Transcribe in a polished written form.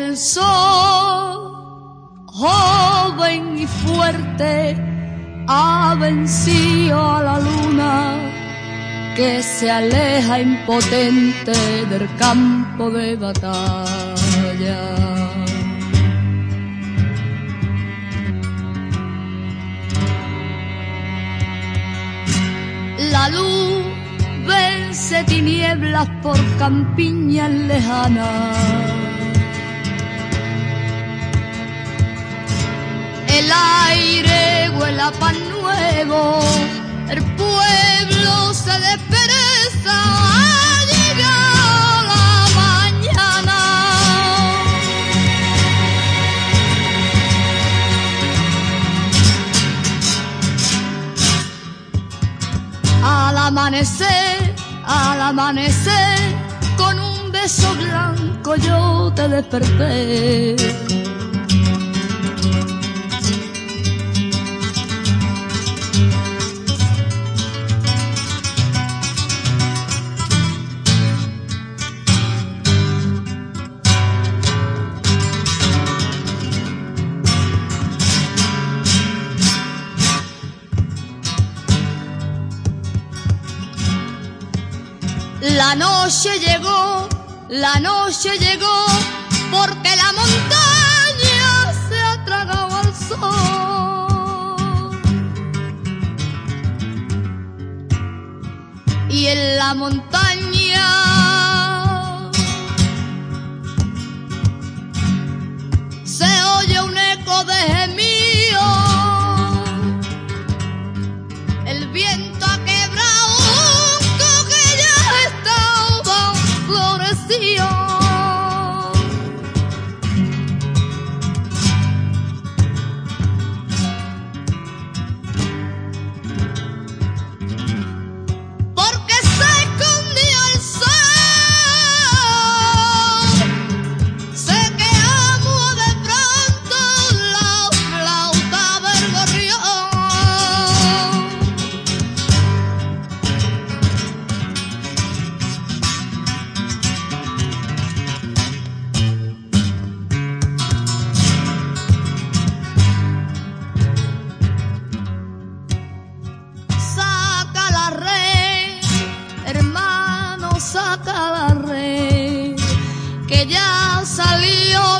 sol, joven y fuerte, ha vencido a la luna que se aleja impotente del campo de batalla. La luz vence tinieblas por campiñas lejanas. El aire huele a pan nuevo, el pueblo se despereza, ha llegado la mañana. Al amanecer, con un beso blanco yo te desperté. La noche llegó, porque la montaña se ha tragado al sol. Y en la montaña se oye un eco de gemido. El viento ha quebrado un coque que ya estaba florecido. Porque se escondió el sol, se quemó de pronto la flauta del gorrión. Saca la red, hermano, saca la red, que ya salió